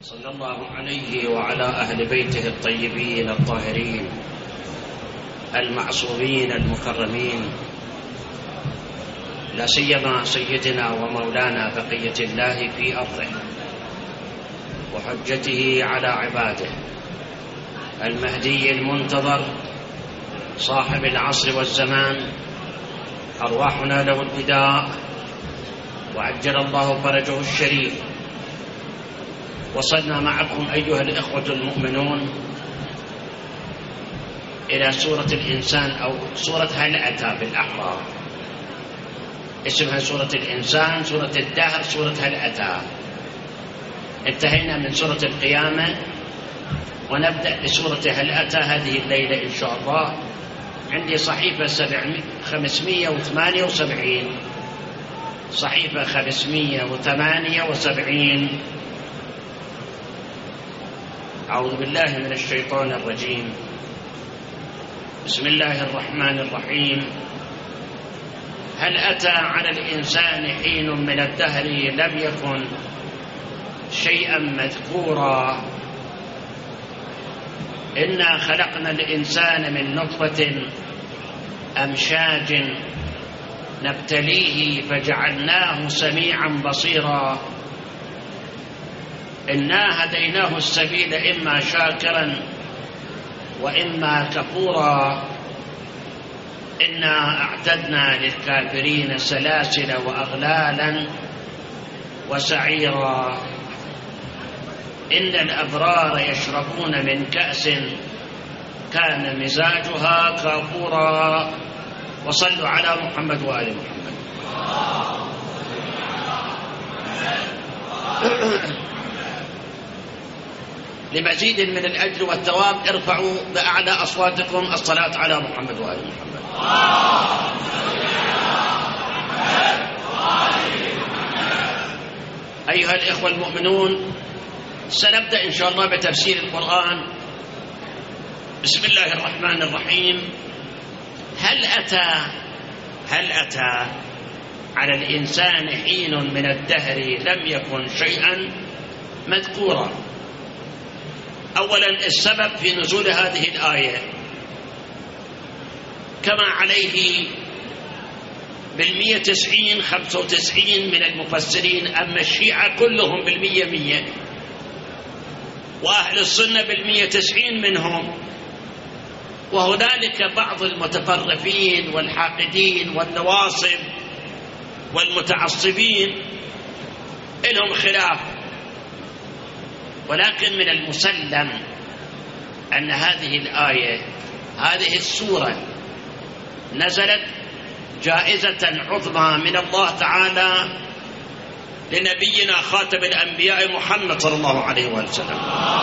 صلى الله عليه وعلى أهل بيته الطيبين الطاهرين المعصومين المكرمين، لا سيما سيدنا ومولانا بقية الله في أرضه وحجته على عباده المهدي المنتظر صاحب العصر والزمان، أرواحنا له الفداء وعجل الله فرجه الشريف. وصلنا معكم أيها الإخوة المؤمنون إلى سورة الإنسان أو سورة هل أتى بالأحرار، اسمها سورة الإنسان، سورة الدهر، سورة هل أتى. انتهينا من سورة القيامة ونبدأ بسورة هل أتى هذه الليلة إن شاء الله. عندي صحيفة 578، صحيفة 578. أعوذ بالله من الشيطان الرجيم. بسم الله الرحمن الرحيم. هل أتى على الإنسان حين من الدهر لم يكن شيئا مذكورا. إنا خلقنا الإنسان من نطفة أمشاج نبتليه فجعلناه سميعا بصيرا. إنا هديناه السبيل إما شاكرا وإما كفورا. إنا أعتدنا للكافرين سلاسل وأغلالا وسعيرا. إن الأبرار يشربون من كأس كان مزاجها كافورا. وصلوا على محمد وآل محمد. لمزيد من الأجر والثواب ارفعوا بأعلى أصواتكم الصلاة على محمد وآل محمد. أيها الإخوة المؤمنون، سنبدأ إن شاء الله بتفسير القرآن. بسم الله الرحمن الرحيم. هل أتى على الإنسان حين من الدهر لم يكن شيئا مذكورا. أولا السبب في نزول هذه الآية كما عليه 95 من المفسرين، أما الشيعة كلهم 100، وأهل السنة 190 منهم، وهنالك بعض المتطرفين والحاقدين والنواصب والمتعصبين لهم خلاف. ولكن من المسلم أن هذه الآية، هذه السورة نزلت جائزة عظمى من الله تعالى لنبينا خاتم الأنبياء محمد صلى الله عليه وسلم.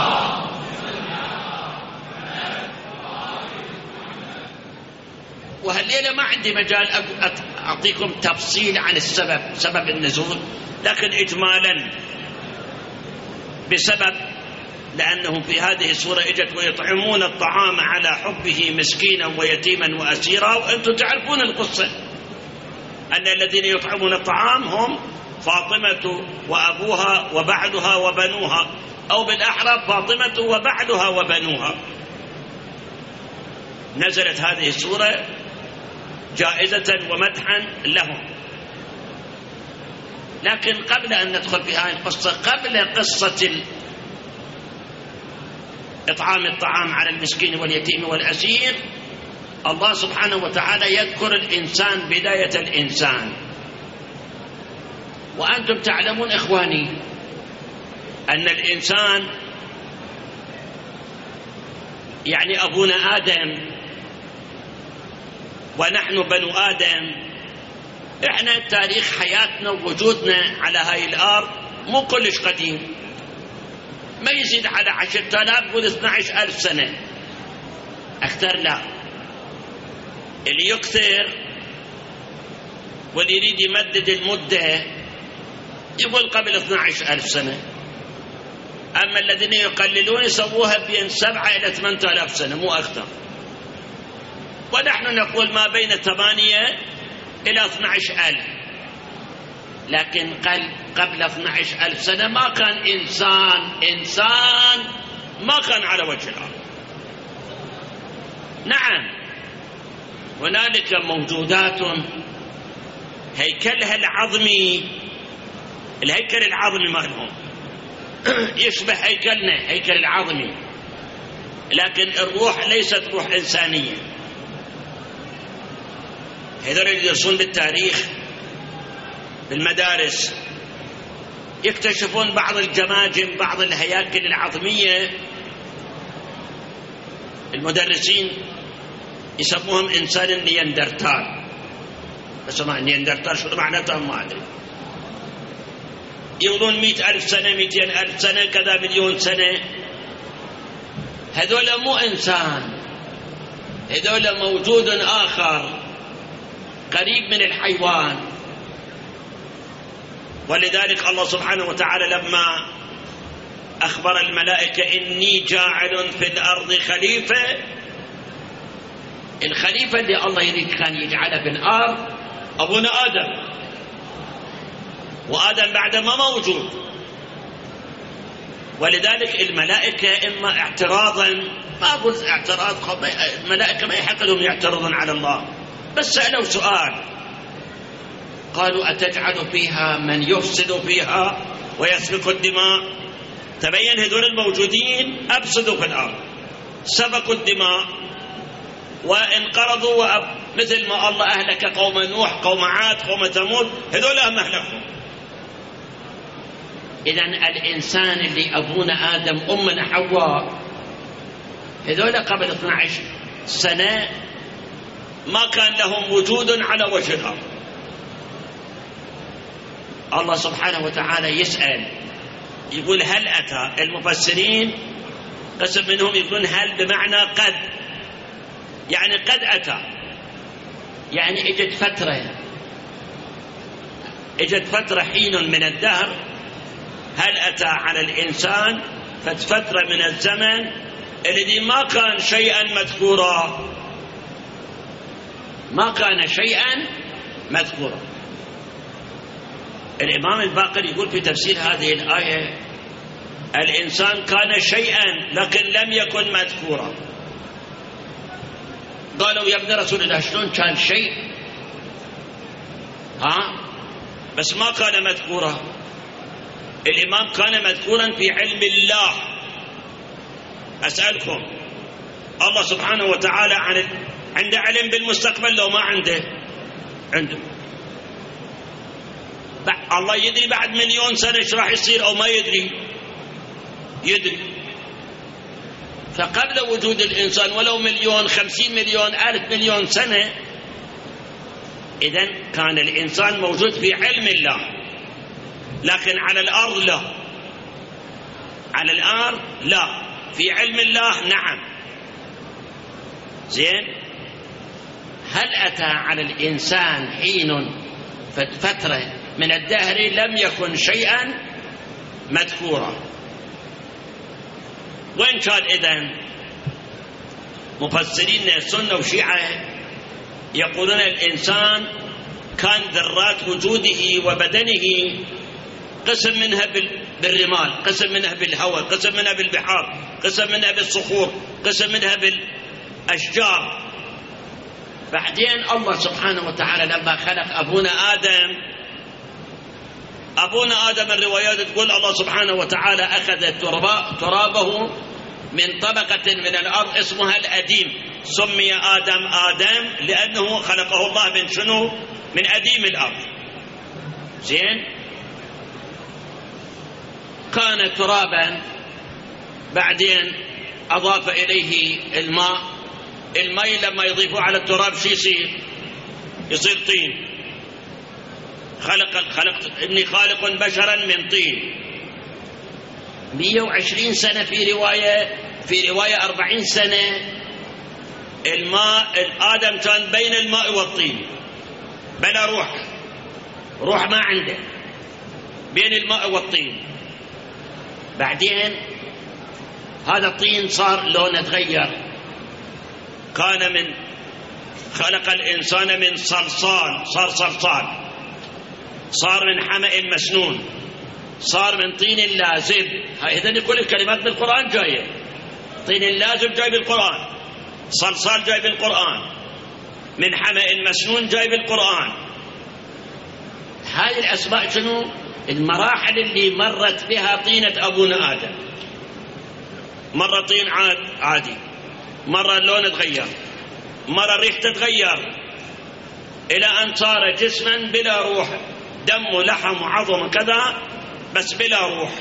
وهالليلة ما عندي مجال أعطيكم تفصيل عن سبب النزول، لكن إجمالا بسبب لأنهم في هذه السورة اجت ويطعمون الطعام على حبه مسكينا ويتيما وأسيرا. وأنتم تعرفون القصة أن الذين يطعمون الطعام هم فاطمة وأبوها وبعلها وبنوها، أو بالأحرى فاطمة وبعلها وبنوها. نزلت هذه السورة جائزة ومدحا لهم. لكن قبل أن ندخل في هذه القصة، قبل قصة إطعام الطعام على المسكين واليتيم والأسير، الله سبحانه وتعالى يذكر الإنسان، بداية الإنسان. وأنتم تعلمون إخواني أن الإنسان يعني أبونا آدم ونحن بنو آدم. إحنا تاريخ حياتنا ووجودنا على هاي الأرض مو كلش قديم، ما يزيد على 10,000 و12,000 سنة، أكثر لا. اللي يكثر واللي يريد يمدد المدة يقول قبل 12,000 سنة. أما الذين يقللون يسووها بين 7 إلى 8,000 سنة، مو أكثر. ونحن نقول ما بين 8 إلى 12,000. لكن قبل 12,000 سنة ما كان إنسان ما كان على وجه الأرض. نعم هنالك موجودات هيكلها العظمي، الهيكل العظمي مالهم يشبه هيكلنا هيكل العظمي، لكن الروح ليست روح إنسانية. هذول اللي يدرسون بالتاريخ بالمدارس يكتشفون بعض الجماجم، بعض الهياكل العظمية، المدرسين يسموهم إنسان النياندرتال، بس ما النياندرتال شو معناته ما أدري، يقولون 100,000 سنة 200,000 سنة كذا مليون سنة. هذول مو إنسان، هذول موجود آخر قريب من الحيوان. ولذلك الله سبحانه وتعالى لما أخبر الملائكة إني جاعل في الأرض خليفة، الخليفة اللي الله يريد كان يجعله في الأرض أبونا آدم، وآدم بعد ما موجود. ولذلك الملائكة إما اعتراضا، ما أقول اعتراض، الملائكة ما يحق لهم يعترضون على الله، بس سألوا سؤال، قالوا أتجعل فيها من يفسد فيها ويسفك الدماء. تبين هذول الموجودين أفسدوا في الأرض، سفكوا الدماء وانقرضوا، مثل ما الله أهلك قوم نوح قوم عاد قوم ثمود، هذول هم أهلكوا. إذن الإنسان اللي أبونا آدم أمنا حواء، هذول قبل 12 سنة ما كان لهم وجود على وجه الأرض. الله سبحانه وتعالى يسأل يقول هل أتى، المفسرين قسم منهم يقولون هل بمعنى قد، يعني قد أتى، يعني اجت فترة حين من الدهر، هل أتى على الإنسان فترة من الزمن الذي ما كان شيئا مذكورا، ما كان شيئا مذكورا. الإمام الباقر يقول في تفسير هذه الآية الإنسان كان شيئا لكن لم يكن مذكورا. قالوا يا ابن رسول الله شلون كان شيء بس ما كان مذكورا؟ الإمام كان مذكورا في علم الله. أسألكم، الله سبحانه وتعالى عنده علم بالمستقبل لو ما عنده؟ عنده. الله يدري بعد 1,000,000 سنة ايش راح يصير أو ما يدري؟ يدري. فقبل وجود الإنسان ولو 1,000,000 50,000,000 1,000,000,000 سنة، إذن كان الإنسان موجود في علم الله، لكن على الأرض لا، على الأرض لا، في علم الله نعم. زين، هل أتى على الإنسان حين فترة من الدهر لم يكن شيئا مذكورا؟ وإن كان إذن مفسرين السنة وشيعة يقولون الإنسان كان ذرات وجوده وبدنه قسم منها بالرمال، قسم منها بالهواء، قسم منها بالبحار، قسم منها بالصخور، قسم منها بالأشجار. بعدين الله سبحانه وتعالى لما خلق أبونا آدم الروايات تقول الله سبحانه وتعالى أخذ ترابه من طبقة من الأرض اسمها الأديم، سمي آدم لأنه خلقه الله من شنو؟ من أديم الأرض. زين، كان ترابا، بعدين أضاف إليه الماء لما يضيفه على التراب شو يصير طين. إني خالق بشرا من طين. 120 سنة في رواية 40 سنة آدم كان بين الماء والطين، بلا روح ما عنده، بين الماء والطين. بعدين هذا الطين صار لونه تغير، خلق الإنسان من صلصال، صار صلصال. صار من حمأ مسنون، صار من طين لازب. هذين كل الكلمات بالقرآن جاية. طين لازب جاي بالقرآن، صلصال جاي بالقرآن، من حمأ مسنون جاي بالقرآن. هذه الأسماء شنو؟ المراحل اللي مرت بها طينة أبونا آدم. مرة طين عادي، مرة اللون تغير، مرة الريح تتغير، إلى أن صار جسما بلا روح، دم ولحم وعظم كذا بس بلا روح.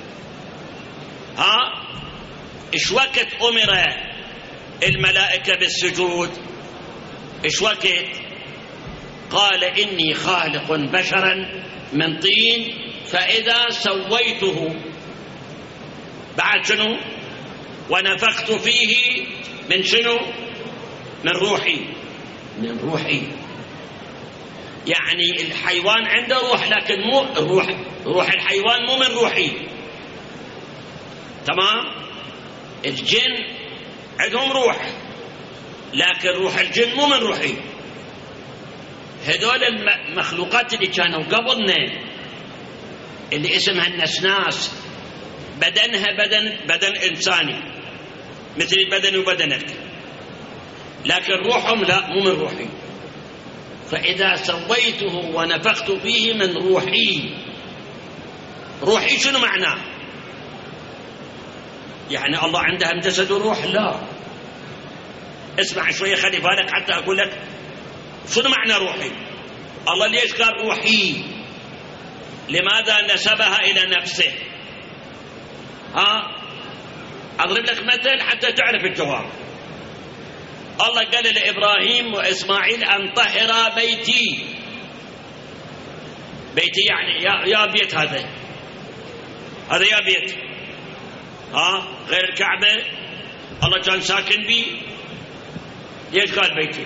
إيش وقت أمر الملائكة بالسجود؟ إيش وقت؟ قال إني خالق بشرا من طين فإذا سويته، بعد شنو؟ ونفخت فيه من شنو؟ من روحي. من روحي يعني الحيوان عنده روح، لكن مو روح الحيوان مو من روحي. تمام؟ الجن عندهم روح، لكن روح الجن مو من روحي. هذول المخلوقات اللي كانوا قبلنا اللي اسمها النسناس، بدنها بدن إنساني مثل بدني وبدنك، لكن روحهم لا، مو من روحي. فإذا سويته ونفخت فيه من روحي. روحي شنو معناه؟ يعني الله عندها جسد وروح؟ لا. اسمع شوية، خلي بالك حتى أقول لك شنو معنى روحي. الله ليش قال روحي؟ لماذا نسبها إلى نفسه؟ أضرب لك مثل حتى تعرف الجواب. الله قال لإبراهيم وإسماعيل أن طهر بيتي. بيتي يعني يا بيت، هذا يا بيت، غير الكعبة الله كان ساكن بي. ليش قال بيتي؟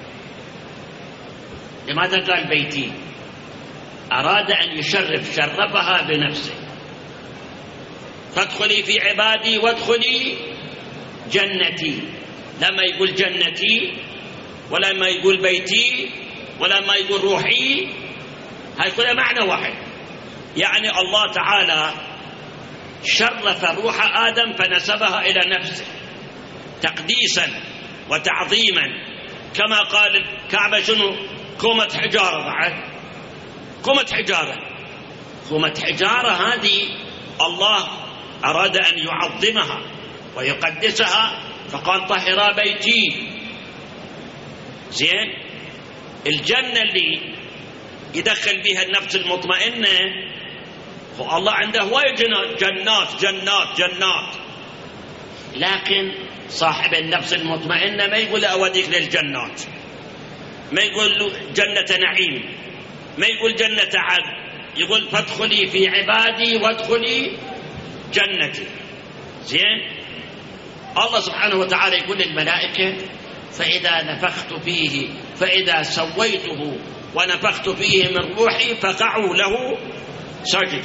لماذا قال بيتي؟ أراد أن شرفها بنفسه. فادخلي في عبادي وادخلي جنتي. لما يقول جنتي، ولا ما يقول بيتي، ولا ما يقول روحي، هاي كلها معنى واحد. يعني الله تعالى شرف روح آدم فنسبها إلى نفسه تقديسا وتعظيما. كما قال الكعبة شنو؟ كومة حجارة. بعد كومة حجارة، كومة حجارة هذه الله أراد أن يعظمها ويقدسها فقال طهر بيتي. زين؟ الجنة اللي يدخل بها النفس المطمئنة، الله عنده هواية جنات، لكن صاحب النفس المطمئنة ما يقول أوديك للجنات، ما يقول جنة نعيم، ما يقول جنة عدن، يقول فادخلي في عبادي وادخلي جنتي. زين؟ الله سبحانه وتعالى يقول للملائكة فإذا نفخت فيه، فإذا سويته ونفخت فيه من روحي فقعوا له سجد.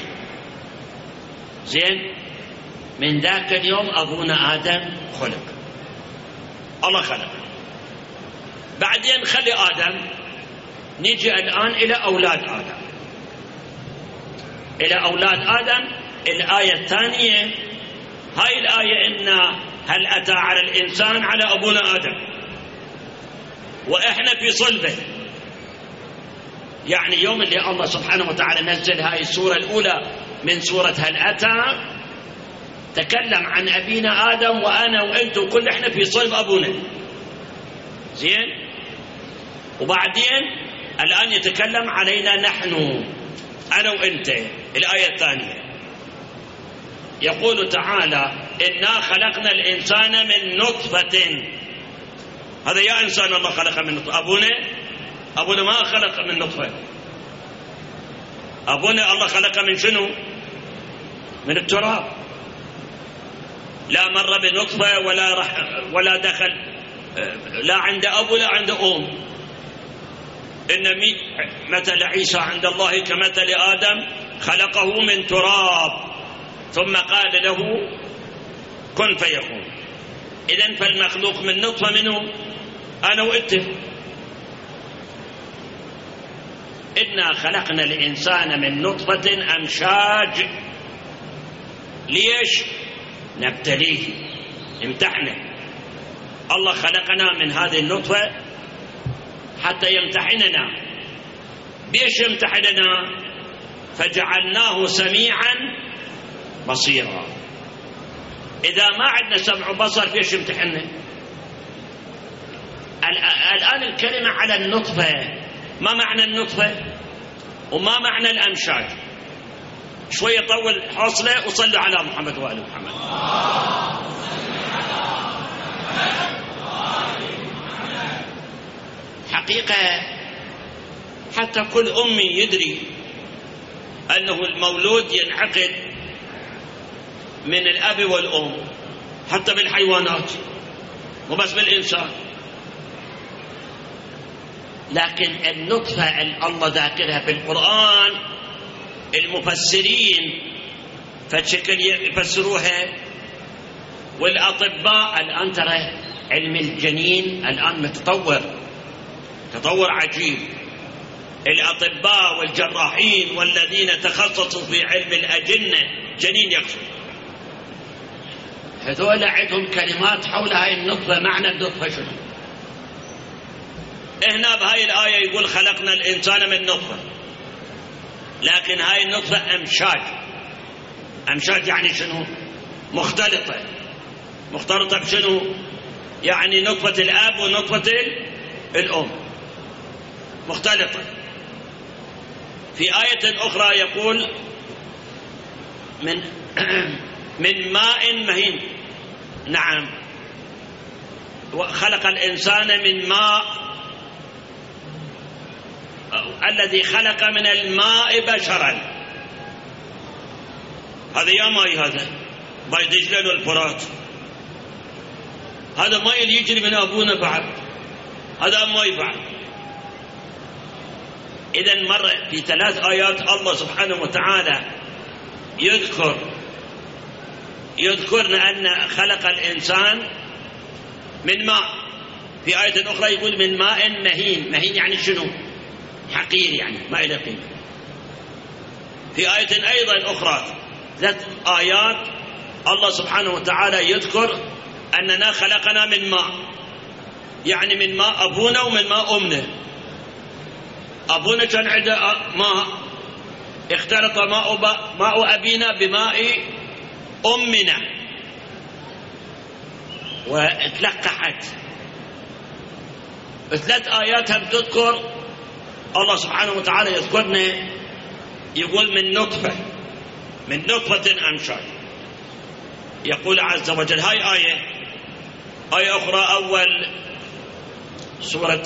زين؟ من ذاك اليوم أبونا آدم خلق، الله خلق. بعدين خلي آدم، نيجي الآن إلى أولاد آدم. إلى أولاد آدم الآية الثانية، هاي الآية إن هل أتى على الإنسان، على أبونا آدم وإحنا في صلبه. يعني يوم اللي الله سبحانه وتعالى نزل هاي السورة الأولى من سورة هل أتى، تكلم عن أبينا آدم وأنا وأنتم كل إحنا في صلب أبونا. زين؟ وبعدين الآن يتكلم علينا نحن، أنا وأنت. الآية الثانية يقول تعالى إنا خلقنا الإنسان من نطفة. هذا يا إنسان الله خلق من نطفة. أبونا ما خلق من نطفة. أبونا الله خلق من شنو؟ من التراب. لا مر بنطفة ولا دخل، لا عند أب ولا عند أم. إن مثل عيسى عند الله كمثل آدم خلقه من تراب ثم قال له كن فيكون. إذن فالمخلوق من نطفة منه أنا وأنت. إنا خلقنا الإنسان من نطفة أمشاج ليش؟ نبتليه، امتحنه. الله خلقنا من هذه النطفة حتى يمتحننا. بيش يمتحننا؟ فجعلناه سميعا بصيرا. إذا ما عندنا سمع وبصر بيش يمتحننا؟ الآن الكلمة على النطفة، ما معنى النطفة وما معنى الأمشاج؟ شوية طول حوصلة وصلوا على محمد وآل محمد. حقيقة حتى كل أمي يدري أنه المولود ينعقد من الأب والأم، حتى بالحيوانات مو بس بالإنسان. لكن النطفة الله ذاكرها في القرآن، المفسرين فشكل يفسروها، والأطباء الآن ترى علم الجنين الآن متطور تطور عجيب. الأطباء والجراحين والذين تخصصوا في علم الأجنة جنين يقصد، هذول عندهم كلمات حول هاي النطفة. معنى النطفة شنو؟ هنا بهاي الآية يقول خلقنا الإنسان من نطفة، لكن هاي النطفة أمشاج. أمشاج يعني شنو؟ مختلطة. مختلطة بشنو؟ يعني نطفة الأب ونطفة الأم مختلطة. في آية أخرى يقول من ماء مهين. نعم، خلق الإنسان من ماء، الذي خلق من الماء بشرا. هذا يا ماي، هذا ماي دجلة والفرات، هذا ماي اللي يجري من أبونا بعد، هذا ماي بعد. إذن مر في 3 آيات الله سبحانه وتعالى يذكرنا أن خلق الإنسان من ماء. في آية أخرى يقول من ماء مهين. مهين يعني شنو؟ حقير، يعني ما إلى قيمة. في آية أيضا أخرى 3 آيات الله سبحانه وتعالى يذكر أننا خلقنا من ماء، يعني من ماء أبونا ومن ماء أمنا. أبونا كان عنده ماء، اختلط ماء أبينا بماء أمنا واتلقحت. 3 آيات هم تذكر الله سبحانه وتعالى يذكرنا، يقول من نطفة أمشاج. يقول عز وجل، هاي آية أخرى أول سورة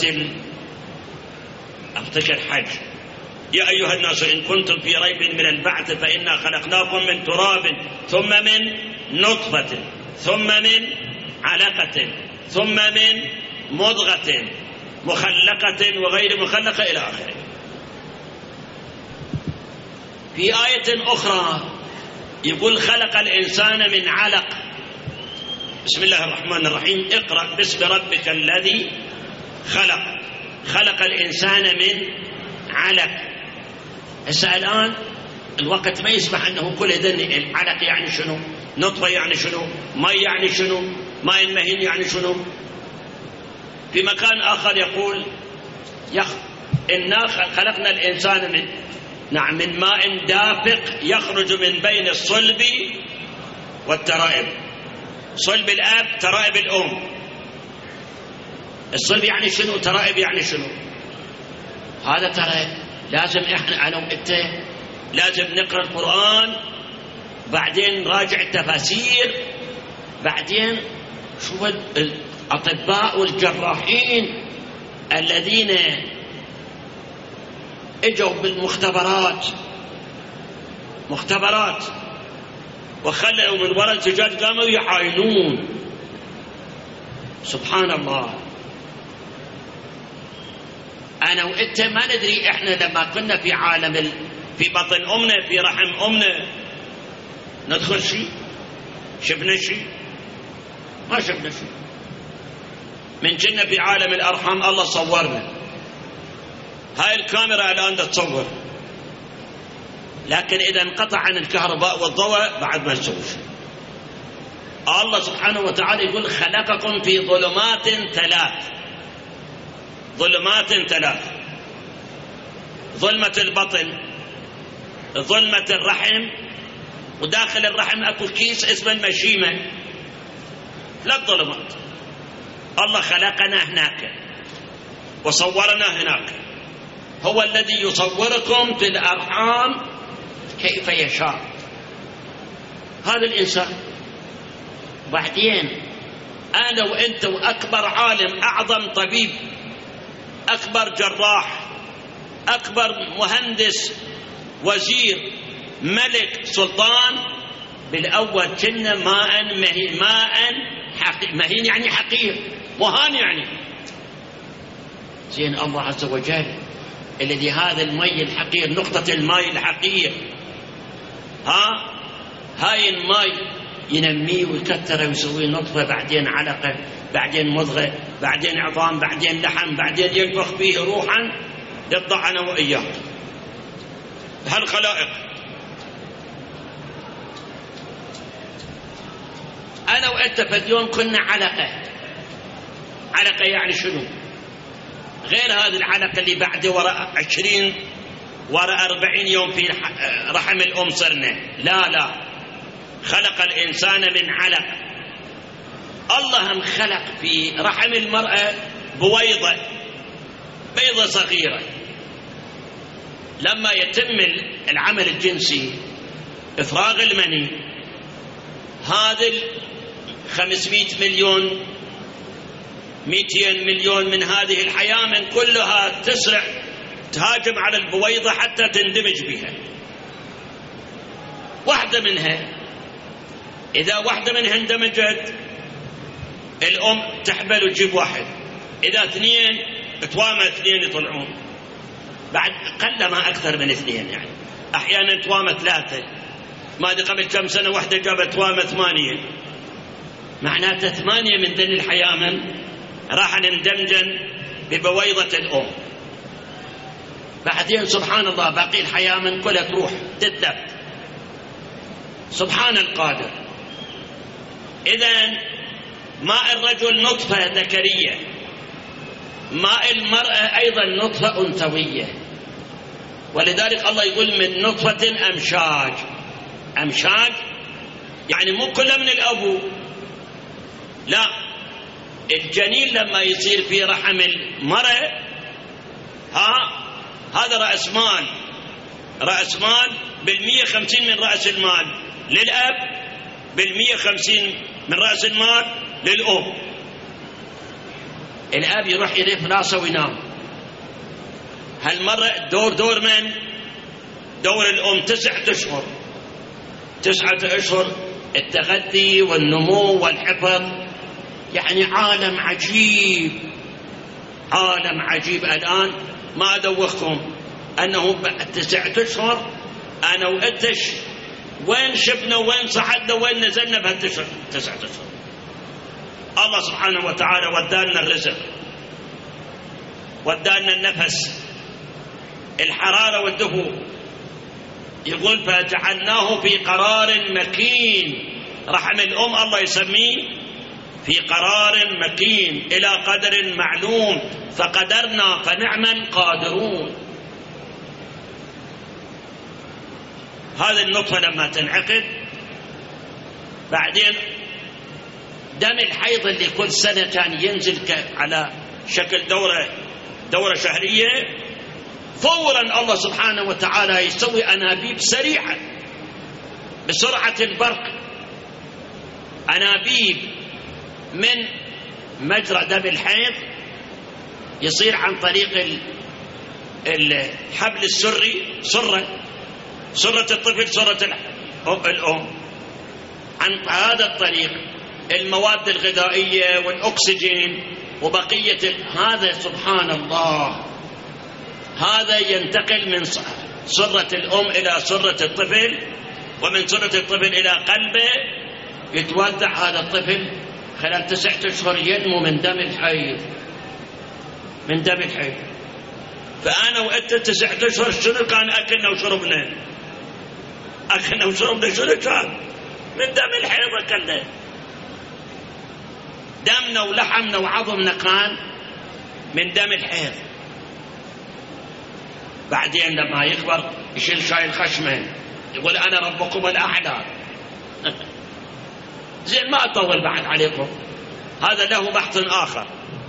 أفتكر حج، يا أيها الناس إن كنتم في ريب من البعث فإنا خلقناكم من تراب ثم من نطفة ثم من علقة ثم من مضغة مخلقة وغير مخلقة إلى آخره. في آية أخرى يقول خلق الإنسان من علق. بسم الله الرحمن الرحيم، اقرأ باسم ربك الذي خلق الإنسان من علق. هسه الآن الوقت ما يسمح أنه كل ذن العلق يعني شنو، نطفة يعني شنو، ماء يعني شنو، ماء مهين يعني شنو. في مكان آخر يقول إنا خلقنا الإنسان من ماء دافق يخرج من بين الصلب والترائب. صلب الأب، ترائب الأم. الصلب يعني شنو، ترائب يعني شنو. هذا ترى لازم إحنا أنا وإنت لازم نقرأ القرآن، بعدين نراجع التفاسير، بعدين شوف الأطباء والجراحين الذين اجوا بالمختبرات وخلوا من وراء الزجاج قاموا يعاينون. سبحان الله. أنا وإنت ما ندري، إحنا لما كنا في عالم في بطن أمنا في رحم أمنا ندخل شيء، شفنا شيء؟ ما شفنا شيء. من كنا في عالم الأرحام الله صورنا، هاي الكاميرا الآن تصور، لكن إذا انقطع عن الكهرباء والضوء بعد ما نسوي شيء. الله سبحانه وتعالى يقول خلقكم في ظلمات ثلاث. ظلمات ثلاث: ظلمة البطن، ظلمة الرحم، وداخل الرحم اكو كيس اسمه المشيمة. لا ظلمات. الله خلقنا هناك وصورنا هناك. هو الذي يصوركم في الأرحام كيف يشاء. هذا الإنسان. بعدين أنا وأنت وأكبر عالم، أعظم طبيب، أكبر جراح، أكبر مهندس، وزير، ملك، سلطان، بالأول كنا ماء مهين. مهين يعني حقير، مهان يعني. زين الله عز وجل الذي هذا المي الحقير، نقطة الماء الحقير، هاي الماء ينميه ويكثره ويسويه نطفة، بعدين علقة، بعدين مضغة، بعدين عظام، بعدين لحم، بعدين ينفخ فيه روحا يطلع أنا وإياك. هالخلائق أنا وأنت في اليوم كنا علقة. علقة يعني شنو؟ غير هذه العلقة اللي بعد وراء 20 وراء 40 يوم في رحم الأم صرنا. لا، خلق الإنسان من علق. الله خلق في رحم المرأة بيضة صغيرة. لما يتم العمل الجنسي، إفراغ المني، هذا 500 مليون 200 مليون من هذه الحيامن كلها تسرع تهاجم على البويضة حتى تندمج بها. واحدة منها، إذا واحدة منها اندمجت الأم تحبل وتجيب واحد. إذا اثنين توامى اثنين يطلعون، بعد قل ما أكثر من اثنين، يعني أحيانا توامى 3. ما أدري قبل كم سنة واحدة جابت توامى 8. معناته 8 من ذن الحيامن راح نندمجن ببويضة الأم. بعدين سبحان الله باقي الحيامن كلها تروح تتلف. سبحان القادر. إذن ماء الرجل نطفة ذكرية، ماء المرأة أيضا نطفة أنثوية. ولذلك الله يقول من نطفة أمشاج. أمشاج يعني مو كله من الأبو، لا، الجنين لما يصير في رحم المرأة هذا رأس مال 150 من رأس المال للأب، 150 من رأس المال للأم. الأب يروح يريف راسه وينام. هالمرة دور من؟ دور الأم 9 أشهر. 9 أشهر التغذي والنمو والحفظ، يعني عالم عجيب. عالم عجيب. الآن ما أدوخكم أنه بعد 9 أشهر أنا وأنتش وين شفنا وين صعدنا وين نزلنا بهالتسع 9 أشهر. الله سبحانه وتعالى ودانا الرزق، ودانا النفس، الحرارة والدفء. يقول فجعلناه في قرار مكين. رحم الأم الله يسميه في قرار مكين إلى قدر معلوم، فقدرنا فنعم القادرون. هذه النطفة لما تنعقد، بعدين دم الحيض اللي كل سنة كان ينزل على شكل دورة شهرية، فورا الله سبحانه وتعالى يسوي أنابيب سريعة بسرعة البرق. أنابيب من مجرى دم الحيض يصير عن طريق الحبل السري، سرة الطفل، سرة الأم. عن هذا الطريق المواد الغذائية والأكسجين وبقية هذا سبحان الله، هذا ينتقل من سرة الأم إلى سرة الطفل، ومن سرة الطفل إلى قلبه. يتوزع هذا الطفل خلال 9 أشهر، ينمو من دم الحيض، من دم الحيض. فأنا وأنت 9 أشهر شنو كان أكلنا وشربنا؟ أكلنا وشربنا شنو كان؟ من دم الحيض أكلنا، دمنا ولحمنا وعظمنا كان من دم الحيض. بعدين لما يكبر يشيل شايل خشمه يقول أنا ربكم الأعلى. زين ما أطول بعد عليكم، هذا له بحث آخر.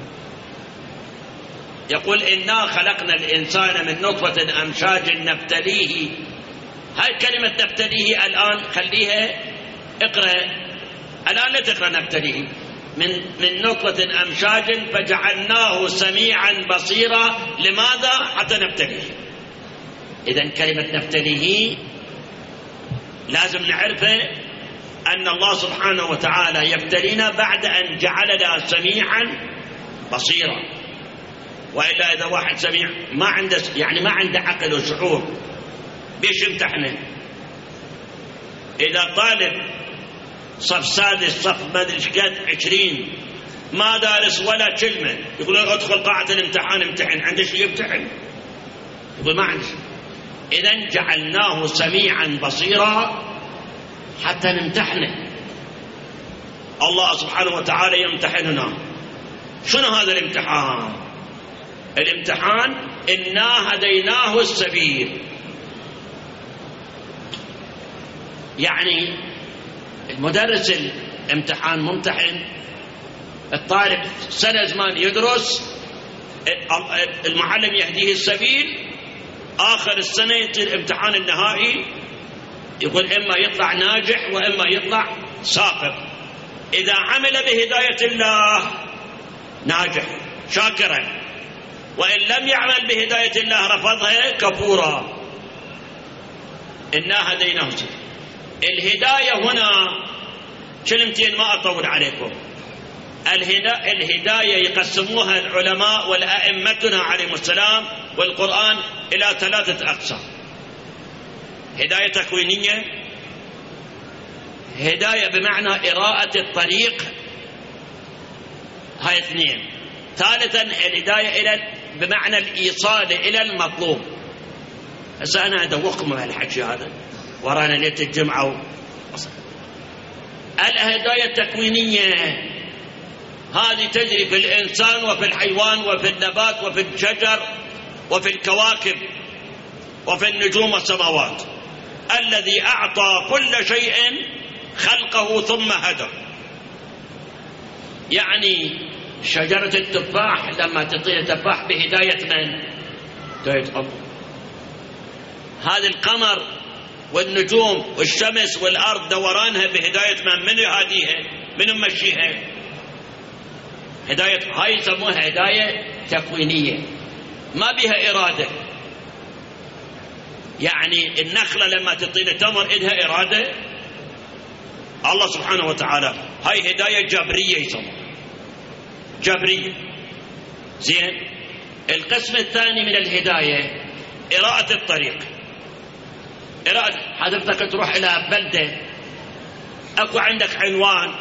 يقول إنا خلقنا الإنسان من نطفة أمشاج نبتليه. هاي كلمة نبتليه الآن خليها اقرأ الآن، لا تقرأ نبتليه. من نطفة أمشاج فجعلناه سميعا بصيرا. لماذا؟ حتى نبتليه. إذن كلمة نبتليه لازم نعرفه أن الله سبحانه وتعالى يبتلينا بعد أن جعلنا سميعا بصيرا. وإلا إذا واحد سميع ما عنده يعني ما عنده عقل وشعور بيش يمتحنه؟ إذا طالب صف سادس صف ما أدري ايش قد 20 ما دارس ولا كلمة يقول ادخل قاعة الامتحان امتحن، عنده شيء يمتحن؟ يقول ما عنده شيء. إذن جعلناه سميعا بصيرا حتى نمتحنه. الله سبحانه وتعالى يمتحننا. شنو هذا الامتحان؟ الامتحان إنا هديناه السبيل. يعني المدرس الامتحان ممتحن، الطالب سنة زمان يدرس، المعلم يهديه السبيل، آخر السنة الامتحان النهائي يقول إما يطلع ناجح وإما يطلع ساقط. إذا عمل بهداية الله ناجح شاكرا، وإن لم يعمل بهداية الله رفضها كفورا. إنا هديناه السبيل. الهداية هنا كلمتين ما أطول عليكم. الهداية يقسموها العلماء والأئمتنا عليهم السلام والقرآن إلى 3 أقسام: هداية تكوينية، هداية بمعنى إراءة الطريق، هاي 2، ثالثا الهداية بمعنى الإيصال إلى المطلوب. هسه أنا أدوقكم هالحكي هذا ورانا ليلة الجمعة. الهداية التكوينية هذه تجري في الإنسان وفي الحيوان وفي النبات وفي الشجر وفي الكواكب وفي النجوم والسماوات. الذي أعطى كل شيء خلقه ثم هدى. يعني شجرة التفاح لما تعطيها تفاح بهداية من؟ هداية الله. هذا القمر والنجوم والشمس والأرض دورانها بهداية من يهاديها؟ من يمشيها؟ هداية. هاي يسموها هداية تكوينية ما بها إرادة. يعني النخلة لما تعطينا تمر إلها إرادة؟ الله سبحانه وتعالى هاي هداية جبرية يسموها جبرية. زين. القسم الثاني من الهداية إراءة الطريق. إراءة، حضرتك تروح إلى بلدة أكو عندك عنوان،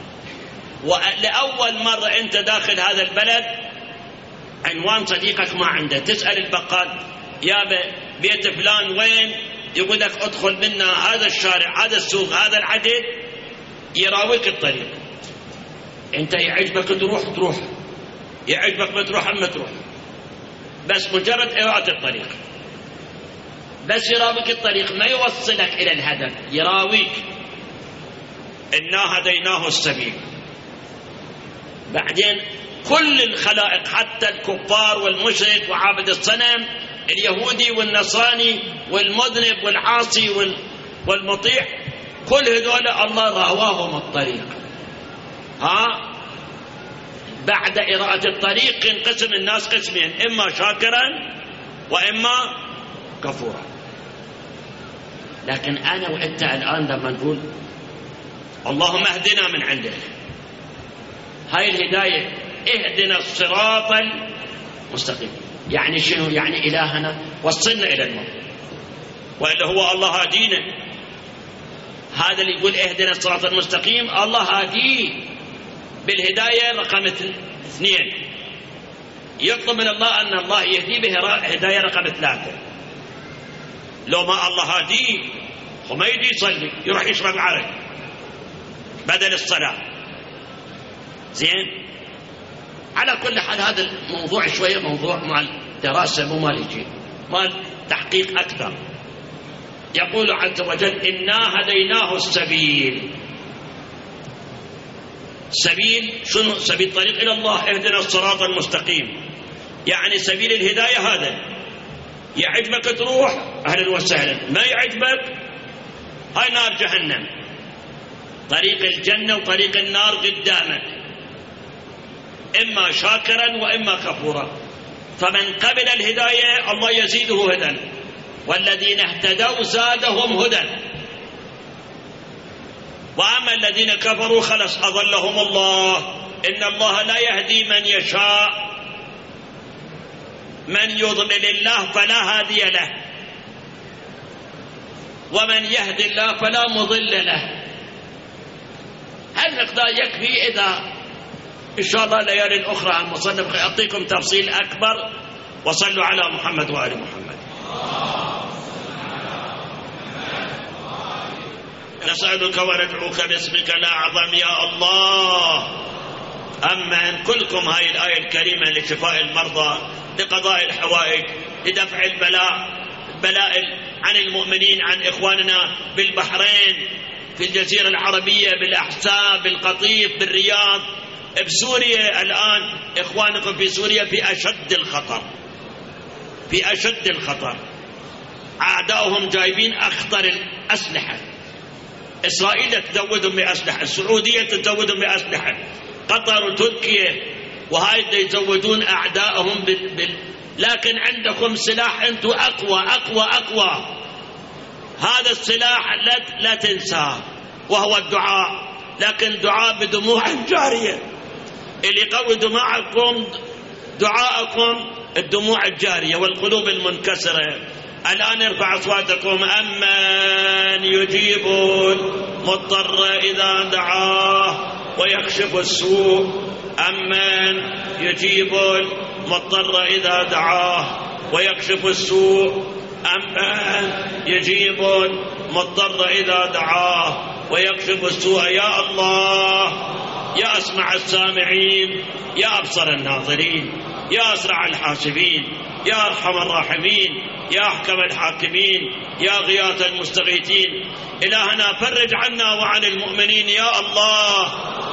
ولأول مرة أنت داخل هذا البلد عنوان صديقك ما عنده، تسأل البقال يا بيت فلان وين؟ يقول لك ادخل منا هذا الشارع هذا السوق هذا العدد، يراويك الطريق. أنت يعجبك تروح، يعجبك ما تروح أما تروح، بس مجرد إراءة الطريق. بس يراويك الطريق ما يوصلك إلى الهدف، يراويك. إنا هديناه السبيل. بعدين كل الخلائق حتى الكفار والمشرك وعابد الصنم، اليهودي والنصراني والمذنب والعاصي والمطيع، كل هذول الله راواهم الطريق. بعد إراءة الطريق ينقسم الناس قسمين: إما شاكرا وإما كفورا. لكن أنا وأنت الآن لما نقول اللهم اهدنا من عندك، هاي الهداية اهدنا الصراط المستقيم. يعني شنو؟ يعني إلهنا وصلنا إلى المطلوب، وإلا هو الله هادينا. هذا اللي يقول اهدنا الصراط المستقيم الله هاديه بالهداية رقم 2. يطلب من الله أن الله يهدي به هداية رقم 3. لو ما الله هاديه وما يجي يصلي يروح يشرب عرق بدل الصلاة. زين. على كل حال هذا الموضوع شوية موضوع مع الدراسة مو مالجي مال تحقيق أكثر. يقول عز وجل إنا هديناه السبيل. سبيل شنو؟ سبيل طريق إلى الله. اهدنا الصراط المستقيم، يعني سبيل الهداية هذا. يعجبك تروح أهلا وسهلا، ما يعجبك هاي نار جهنم. طريق الجنة وطريق النار قدامك، إما شاكرا وإما كفورا. فمن قبل الهداية الله يزيده هدى، والذين اهتدوا زادهم هدى. وأما الذين كفروا خلص أضلهم الله. إن الله لا يهدي من يشاء، من يضلل الله فلا هادي له، ومن يهدي الله فلا مضل له. هالمقدار يكفي. إذا إن شاء الله ليالي أخرى المصنف يعطيكم تفصيل أكبر. وصلوا على محمد وآل محمد. نسألك وندعوك باسمك الأعظم يا الله. أما أن كلكم هاي الآية الكريمة لشفاء المرضى، لقضاء الحوائج، لدفع البلاء عن المؤمنين، عن إخواننا بالبحرين، في الجزيرة العربية، بالأحساء، بالقطيف، بالرياض، بسوريا. الآن إخوانكم في سوريا في أشد الخطر، في أشد الخطر. أعداؤهم جايبين أخطر الأسلحة. إسرائيل تزودهم بأسلحة، السعودية تزودهم بأسلحة، قطر وتركيا وهاي يزودون أعداءهم لكن عندكم سلاح أنتم أقوى أقوى أقوى. هذا السلاح لا تنساه، وهو الدعاء. لكن دعاء بدموع جارية. اللي يقوي دعاءكم الدموع الجارية والقلوب المنكسرة. الآن ارفع أصواتكم. أمن يجيب المضطر إذا دعاه ويكشف السوء. أمن يجيب المضطر إذا دعاه ويكشف السوء. أمن يجيب المضطر إذا دعاه ويكشف السوء. يا الله، يا أسمع السامعين، يا أبصر الناظرين، يا أسرع الحاسبين، يا أرحم الراحمين، يا أحكم الحاكمين، يا غياث المستغيثين. إلهنا فرج عنا وعن المؤمنين يا الله.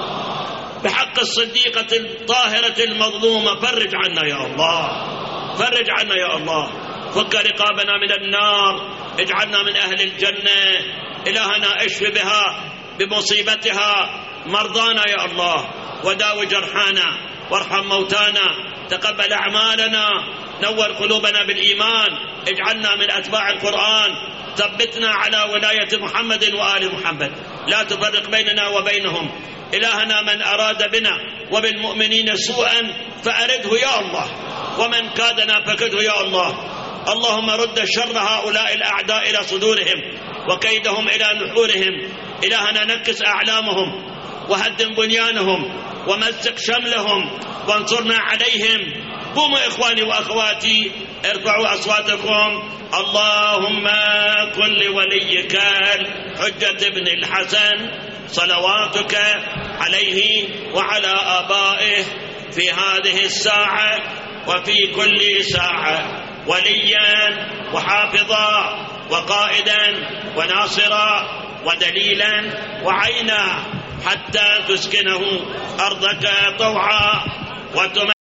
بحق الصديقة الطاهرة المظلومة فرج عنا يا الله، فرج عنا يا الله. فك رقابنا من النار، اجعلنا من أهل الجنة. إلهنا اشف بها بمصيبتها مرضانا يا الله، وداو جرحانا، وارحم موتانا، تقبل أعمالنا، نور قلوبنا بالإيمان، اجعلنا من أتباع القرآن، ثبتنا على ولاية محمد وآل محمد، لا تفرق بيننا وبينهم. إلهنا من أراد بنا وبالمؤمنين سوءا فأرده يا الله، ومن كادنا فكده يا الله. اللهم رد شر هؤلاء الأعداء إلى صدورهم وكيدهم إلى نحورهم. إلهنا نكس أعلامهم وهدم بنيانهم ومزق شملهم وانصرنا عليهم. قوموا إخواني وأخواتي، ارفعوا أصواتكم. اللهم كن لوليك الحجة بن الحسن صلواتك عليه وعلى آبائه في هذه الساعة وفي كل ساعة وليا وحافظا وقائدا وناصرا ودليلا وعينا، حتى تسكنه أرضك طوعا